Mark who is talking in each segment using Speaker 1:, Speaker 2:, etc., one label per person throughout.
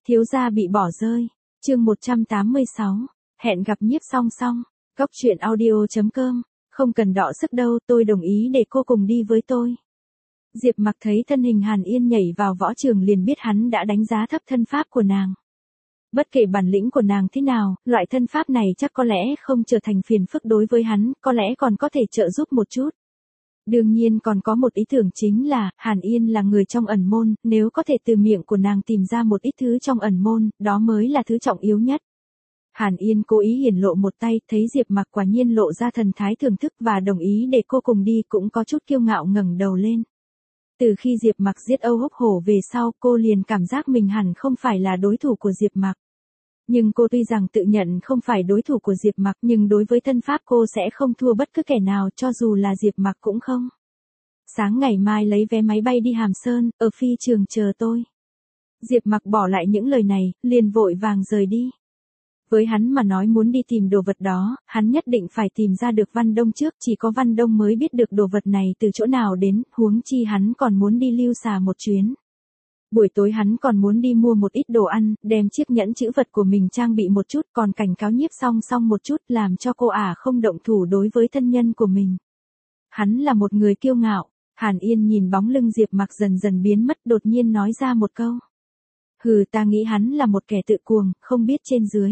Speaker 1: Thiếu gia bị bỏ rơi. Chương 186. Hẹn gặp Nhiếp Song Song. Góc truyện audio.com. Không cần đọ sức đâu, tôi đồng ý để cô cùng đi với tôi. Diệp Mặc thấy thân hình Hàn Yên nhảy vào võ trường liền biết hắn đã đánh giá thấp thân pháp của nàng. Bất kể bản lĩnh của nàng thế nào, loại thân pháp này chắc có lẽ không trở thành phiền phức đối với hắn, có lẽ còn có thể trợ giúp một chút. Đương nhiên còn có một ý tưởng chính là, Hàn Yên là người trong ẩn môn, nếu có thể từ miệng của nàng tìm ra một ít thứ trong ẩn môn, đó mới là thứ trọng yếu nhất. Hàn Yên cố ý hiển lộ một tay, thấy Diệp Mặc quả nhiên lộ ra thần thái thưởng thức và đồng ý để cô cùng đi, cũng có chút kiêu ngạo ngẩng đầu lên. Từ khi Diệp Mặc giết Âu Húc Hổ về sau, cô liền cảm giác mình hẳn không phải là đối thủ của Diệp Mặc. Nhưng cô tuy rằng tự nhận không phải đối thủ của Diệp Mặc, nhưng đối với thân pháp cô sẽ không thua bất cứ kẻ nào, cho dù là Diệp Mặc cũng không. Sáng ngày mai lấy vé máy bay đi Hàm Sơn, ở phi trường chờ tôi. Diệp Mặc bỏ lại những lời này, liền vội vàng rời đi. Với hắn mà nói muốn đi tìm đồ vật đó, hắn nhất định phải tìm ra được Văn Đông trước, chỉ có Văn Đông mới biết được đồ vật này từ chỗ nào đến, huống chi hắn còn muốn đi lưu xà một chuyến. Buổi tối hắn còn muốn đi mua một ít đồ ăn, đem chiếc nhẫn chữ vật của mình trang bị một chút, còn cảnh cáo Nhiếp Song Song một chút, làm cho cô không động thủ đối với thân nhân của mình. Hắn là một người kiêu ngạo. Hàn Yên nhìn bóng lưng Diệp Mặc dần dần biến mất, đột nhiên nói ra một câu. Hừ, ta nghĩ hắn là một kẻ tự cuồng, không biết trên dưới.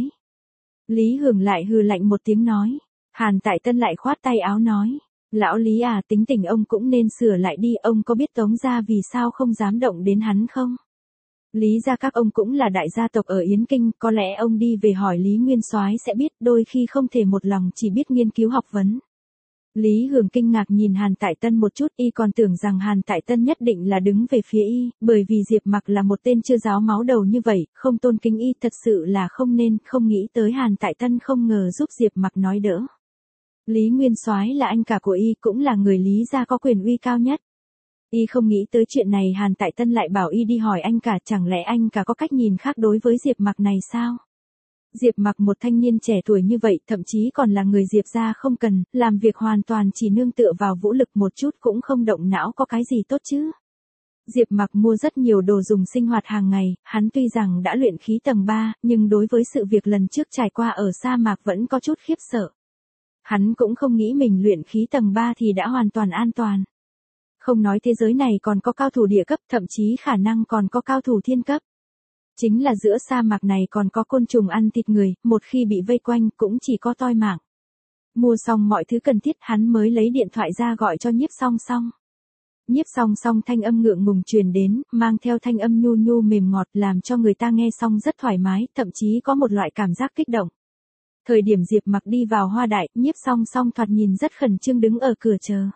Speaker 1: Lý Hưởng lại hừ lạnh một tiếng nói. Hàn Tại Tân lại khoát tay áo nói. Lão Lý tính tình ông cũng nên sửa lại đi, ông có biết Tống gia vì sao không dám động đến hắn không? Lý gia các ông cũng là đại gia tộc ở Yến Kinh, có lẽ ông đi về hỏi Lý Nguyên Soái sẽ biết, đôi khi không thể một lòng chỉ biết nghiên cứu học vấn. Lý Hưởng kinh ngạc nhìn Hàn Tại Tân một chút, y còn tưởng rằng Hàn Tại Tân nhất định là đứng về phía y, bởi vì Diệp Mặc là một tên chưa giáo máu đầu như vậy, không tôn kính y thật sự là không nên, không nghĩ tới Hàn Tại Tân không ngờ giúp Diệp Mặc nói đỡ. Lý Nguyên Soái là anh cả của y, cũng là người Lý gia có quyền uy cao nhất. Y không nghĩ tới chuyện này, Hàn Tại Tân lại bảo y đi hỏi anh cả, chẳng lẽ anh cả có cách nhìn khác đối với Diệp Mặc này sao? Diệp Mặc một thanh niên trẻ tuổi như vậy, thậm chí còn là người Diệp gia không cần, làm việc hoàn toàn chỉ nương tựa vào vũ lực, một chút cũng không động não, có cái gì tốt chứ? Diệp Mặc mua rất nhiều đồ dùng sinh hoạt hàng ngày, hắn tuy rằng đã luyện khí tầng 3, nhưng đối với sự việc lần trước trải qua ở sa mạc vẫn có chút khiếp sợ. Hắn cũng không nghĩ mình luyện khí tầng 3 thì đã hoàn toàn an toàn. Không nói thế giới này còn có cao thủ địa cấp, thậm chí khả năng còn có cao thủ thiên cấp. Chính là giữa sa mạc này còn có côn trùng ăn thịt người, một khi bị vây quanh cũng chỉ có toi mạng. Mua xong mọi thứ cần thiết, hắn mới lấy điện thoại ra gọi cho Nhiếp Song Song. Nhiếp Song Song thanh âm ngượng ngùng truyền đến, mang theo thanh âm nhu nhu mềm ngọt, làm cho người ta nghe xong rất thoải mái, thậm chí có một loại cảm giác kích động. Thời điểm Diệp Mặc đi vào Hoa Đại, Nhiếp Song Song thoạt nhìn rất khẩn trương đứng ở cửa chờ.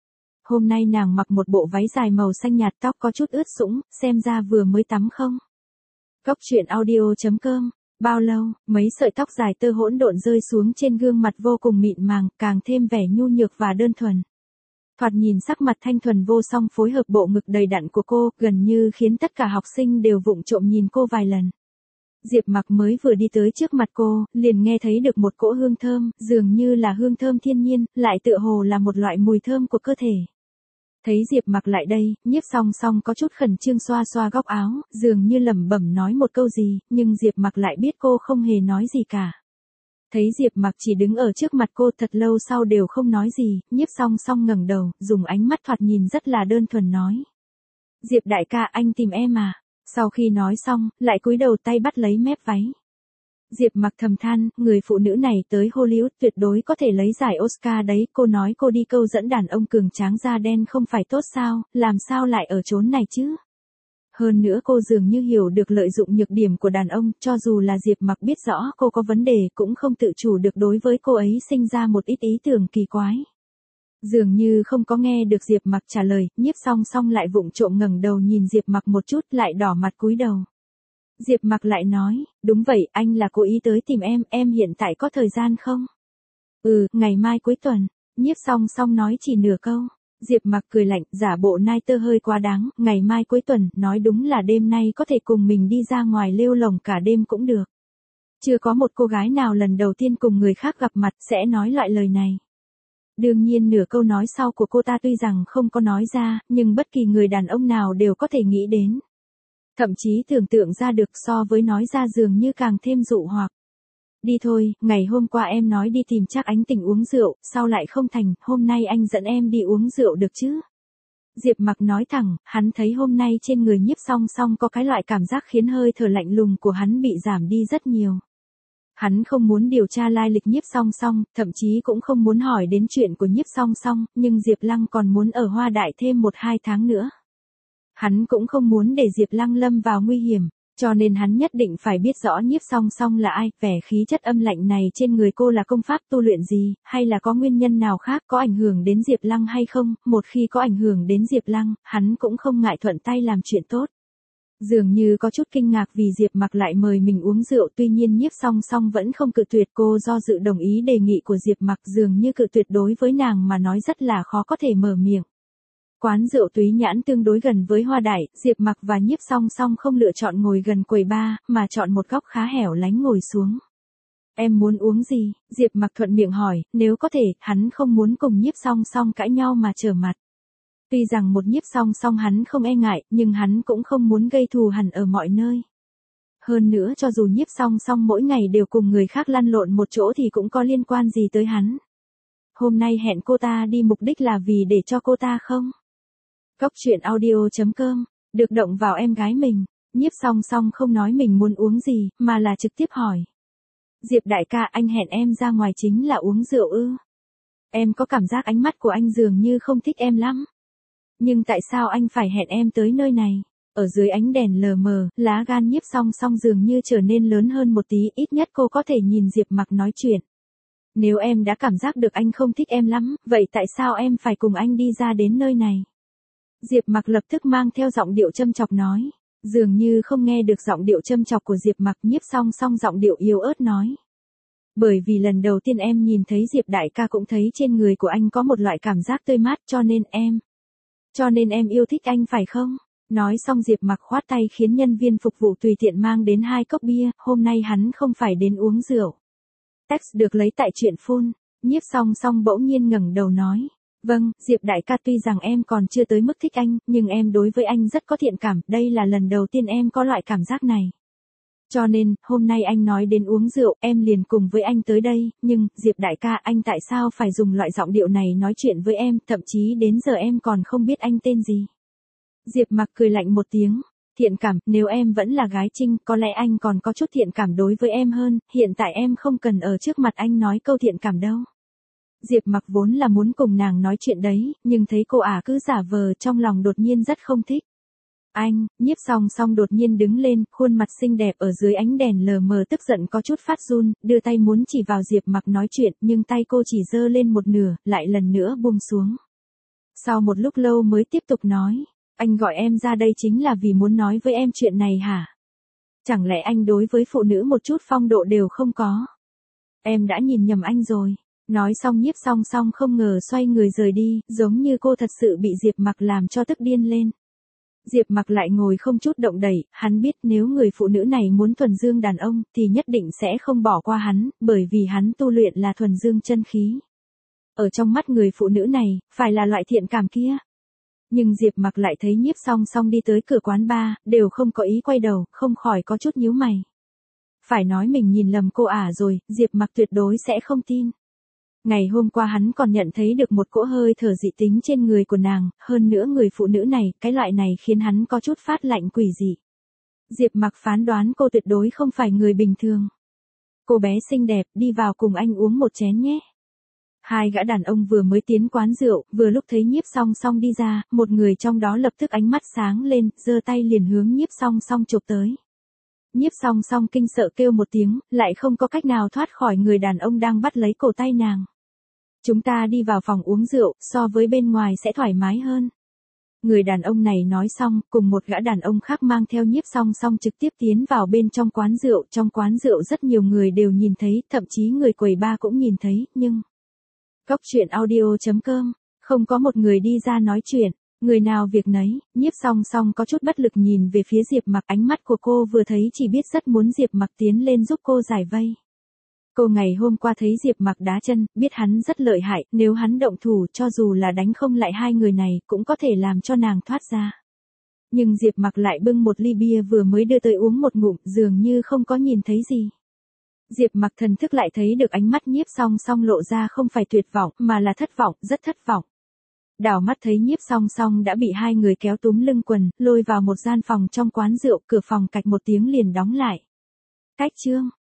Speaker 1: Hôm nay nàng mặc một bộ váy dài màu xanh nhạt, tóc có chút ướt sũng, xem ra vừa mới tắm không. Góc truyện audio.com. Bao lâu, mấy sợi tóc dài tơ hỗn độn rơi xuống trên gương mặt vô cùng mịn màng, càng thêm vẻ nhu nhược và đơn thuần. Thoạt nhìn sắc mặt thanh thuần vô song phối hợp bộ ngực đầy đặn của cô, gần như khiến tất cả học sinh đều vụng trộm nhìn cô vài lần. Diệp Mặc mới vừa đi tới trước mặt cô, liền nghe thấy được một cỗ hương thơm, dường như là hương thơm thiên nhiên, lại tựa hồ là một loại mùi thơm của cơ thể. Thấy Diệp Mặc lại đây, Nhiếp Song Song có chút khẩn trương xoa xoa góc áo, dường như lẩm bẩm nói một câu gì, nhưng Diệp Mặc lại biết cô không hề nói gì cả. Thấy Diệp Mặc chỉ đứng ở trước mặt cô thật lâu sau đều không nói gì, Nhiếp Song Song ngẩng đầu, dùng ánh mắt thoạt nhìn rất là đơn thuần nói. Diệp đại ca, anh tìm em à? Sau khi nói xong, lại cúi đầu tay bắt lấy mép váy. Diệp Mặc thầm than, người phụ nữ này tới Hollywood tuyệt đối có thể lấy giải Oscar đấy, cô nói cô đi câu dẫn đàn ông cường tráng da đen không phải tốt sao, làm sao lại ở chốn này chứ? Hơn nữa cô dường như hiểu được lợi dụng nhược điểm của đàn ông, cho dù là Diệp Mặc biết rõ cô có vấn đề cũng không tự chủ được đối với cô ấy sinh ra một ít ý tưởng kỳ quái. Dường như không có nghe được Diệp Mặc trả lời, Nhiếp Song Song lại vụng trộm ngẩng đầu nhìn Diệp Mặc một chút, lại đỏ mặt cúi đầu. Diệp Mặc lại nói, đúng vậy, anh là cố ý tới tìm em hiện tại có thời gian không? Ngày mai cuối tuần. Nhiếp Song Song nói chỉ nửa câu. Diệp Mặc cười lạnh, giả bộ nai tơ hơi quá đáng, ngày mai cuối tuần, nói đúng là đêm nay có thể cùng mình đi ra ngoài lêu lồng cả đêm cũng được. Chưa có một cô gái nào lần đầu tiên cùng người khác gặp mặt sẽ nói loại lời này. Đương nhiên nửa câu nói sau của cô ta tuy rằng không có nói ra, nhưng bất kỳ người đàn ông nào đều có thể nghĩ đến. Thậm chí tưởng tượng ra được so với nói ra dường như càng thêm dụ hoặc. Đi thôi, ngày hôm qua em nói đi tìm Trác Ánh Tình uống rượu, sao lại không thành, hôm nay anh dẫn em đi uống rượu được chứ? Diệp Mặc nói thẳng, hắn thấy hôm nay trên người Nhiếp Song Song có cái loại cảm giác khiến hơi thở lạnh lùng của hắn bị giảm đi rất nhiều. Hắn không muốn điều tra lai lịch Nhiếp Song Song, thậm chí cũng không muốn hỏi đến chuyện của Nhiếp Song Song, nhưng Diệp Lăng còn muốn ở Hoa Đại thêm 1-2 tháng nữa. Hắn cũng không muốn để Diệp Lăng lâm vào nguy hiểm, cho nên hắn nhất định phải biết rõ Nhiếp Song Song là ai, vẻ khí chất âm lạnh này trên người cô là công pháp tu luyện gì, hay là có nguyên nhân nào khác có ảnh hưởng đến Diệp Lăng hay không, một khi có ảnh hưởng đến Diệp Lăng, hắn cũng không ngại thuận tay làm chuyện tốt. Dường như có chút kinh ngạc vì Diệp Mặc lại mời mình uống rượu, tuy nhiên Nhiếp Song Song vẫn không cự tuyệt, cô do dự đồng ý đề nghị của Diệp Mặc, dường như cự tuyệt đối với nàng mà nói rất là khó có thể mở miệng. Quán rượu Túy Nhãn tương đối gần với Hoa Đại, Diệp Mặc và Nhiếp Song Song không lựa chọn ngồi gần quầy bar, mà chọn một góc khá hẻo lánh ngồi xuống. Em muốn uống gì? Diệp Mặc thuận miệng hỏi, nếu có thể, hắn không muốn cùng Nhiếp Song Song cãi nhau mà trở mặt. Tuy rằng một Nhiếp Song Song hắn không e ngại, nhưng hắn cũng không muốn gây thù hằn ở mọi nơi. Hơn nữa cho dù Nhiếp Song Song mỗi ngày đều cùng người khác lăn lộn một chỗ thì cũng có liên quan gì tới hắn. Hôm nay hẹn cô ta đi mục đích là vì để cho cô ta không? Góc truyện audio.com, được động vào em gái mình, Nhiếp Song Song không nói mình muốn uống gì, mà là trực tiếp hỏi. Diệp đại ca, anh hẹn em ra ngoài chính là uống rượu ư? Em có cảm giác ánh mắt của anh dường như không thích em lắm. Nhưng tại sao anh phải hẹn em tới nơi này? Ở dưới ánh đèn lờ mờ, lá gan Nhiếp Song Song dường như trở nên lớn hơn một tí, ít nhất cô có thể nhìn Diệp Mặc nói chuyện. Nếu em đã cảm giác được anh không thích em lắm, vậy tại sao em phải cùng anh đi ra đến nơi này? Diệp Mặc lập tức mang theo giọng điệu châm chọc nói. Dường như không nghe được giọng điệu châm chọc của Diệp Mặc, Nhiếp Song Song giọng điệu yếu ớt nói. Bởi vì lần đầu tiên em nhìn thấy Diệp đại ca cũng thấy trên người của anh có một loại cảm giác tươi mát, cho nên em yêu thích anh phải không? Nói xong Diệp Mặc khoát tay khiến nhân viên phục vụ tùy tiện mang đến 2 cốc bia, hôm nay hắn không phải đến uống rượu. Text được lấy tại truyện phun, Nhiếp Song Song bỗng nhiên ngẩng đầu nói. Vâng, Diệp đại ca, tuy rằng em còn chưa tới mức thích anh, nhưng em đối với anh rất có thiện cảm, đây là lần đầu tiên em có loại cảm giác này. Cho nên, hôm nay anh nói đến uống rượu, em liền cùng với anh tới đây, nhưng, Diệp đại ca, anh tại sao phải dùng loại giọng điệu này nói chuyện với em, thậm chí đến giờ em còn không biết anh tên gì. Diệp Mặc cười lạnh một tiếng, thiện cảm, nếu em vẫn là gái trinh, có lẽ anh còn có chút thiện cảm đối với em hơn, hiện tại em không cần ở trước mặt anh nói câu thiện cảm đâu. Diệp Mặc vốn là muốn cùng nàng nói chuyện đấy, nhưng thấy cô cứ giả vờ, trong lòng đột nhiên rất không thích. Anh, Nhiếp Song Song đột nhiên đứng lên, khuôn mặt xinh đẹp ở dưới ánh đèn lờ mờ tức giận có chút phát run, đưa tay muốn chỉ vào Diệp Mặc nói chuyện, nhưng tay cô chỉ giơ lên một nửa, lại lần nữa buông xuống. Sau một lúc lâu mới tiếp tục nói, anh gọi em ra đây chính là vì muốn nói với em chuyện này hả? Chẳng lẽ anh đối với phụ nữ một chút phong độ đều không có? Em đã nhìn nhầm anh rồi. Nói xong Nhiếp Song Song không ngờ xoay người rời đi, giống như cô thật sự bị Diệp Mặc làm cho tức điên lên. Diệp Mặc lại ngồi không chút động đậy, hắn biết nếu người phụ nữ này muốn thuần dương đàn ông thì nhất định sẽ không bỏ qua hắn, bởi vì hắn tu luyện là thuần dương chân khí. Ở trong mắt người phụ nữ này, phải là loại thiện cảm kia. Nhưng Diệp Mặc lại thấy Nhiếp Song Song đi tới cửa quán bar, đều không có ý quay đầu, không khỏi có chút nhíu mày. Phải nói mình nhìn lầm cô rồi, Diệp Mặc tuyệt đối sẽ không tin. Ngày hôm qua hắn còn nhận thấy được một cỗ hơi thở dị tính trên người của nàng, hơn nữa người phụ nữ này, cái loại này khiến hắn có chút phát lạnh quỷ dị. Diệp Mặc phán đoán cô tuyệt đối không phải người bình thường. Cô bé xinh đẹp, đi vào cùng anh uống một chén nhé. 2 gã đàn ông vừa mới tiến quán rượu, vừa lúc thấy Nhiếp Song Song đi ra, một người trong đó lập tức ánh mắt sáng lên, giơ tay liền hướng Nhiếp Song Song chụp tới. Nhiếp Song Song kinh sợ kêu một tiếng, lại không có cách nào thoát khỏi người đàn ông đang bắt lấy cổ tay nàng. Chúng ta đi vào phòng uống rượu, so với bên ngoài sẽ thoải mái hơn. Người đàn ông này nói xong, cùng một gã đàn ông khác mang theo Nhiếp Song Song trực tiếp tiến vào bên trong quán rượu. Trong quán rượu rất nhiều người đều nhìn thấy, thậm chí người quầy bar cũng nhìn thấy, nhưng... Góc truyện audio.com, không có một người đi ra nói chuyện, người nào việc nấy. Nhiếp Song Song có chút bất lực nhìn về phía Diệp Mặc, ánh mắt của cô vừa thấy chỉ biết rất muốn Diệp Mặc tiến lên giúp cô giải vây. Cô ngày hôm qua thấy Diệp Mặc đá chân, biết hắn rất lợi hại, nếu hắn động thủ cho dù là đánh không lại 2 người này cũng có thể làm cho nàng thoát ra. Nhưng Diệp Mặc lại bưng một ly bia vừa mới đưa tới uống một ngụm, dường như không có nhìn thấy gì. Diệp Mặc thần thức lại thấy được ánh mắt Nhiếp Song Song lộ ra không phải tuyệt vọng, mà là thất vọng, rất thất vọng. Đảo mắt thấy Nhiếp Song Song đã bị hai người kéo túm lưng quần, lôi vào một gian phòng trong quán rượu, cửa phòng cạch một tiếng liền đóng lại. Cách chương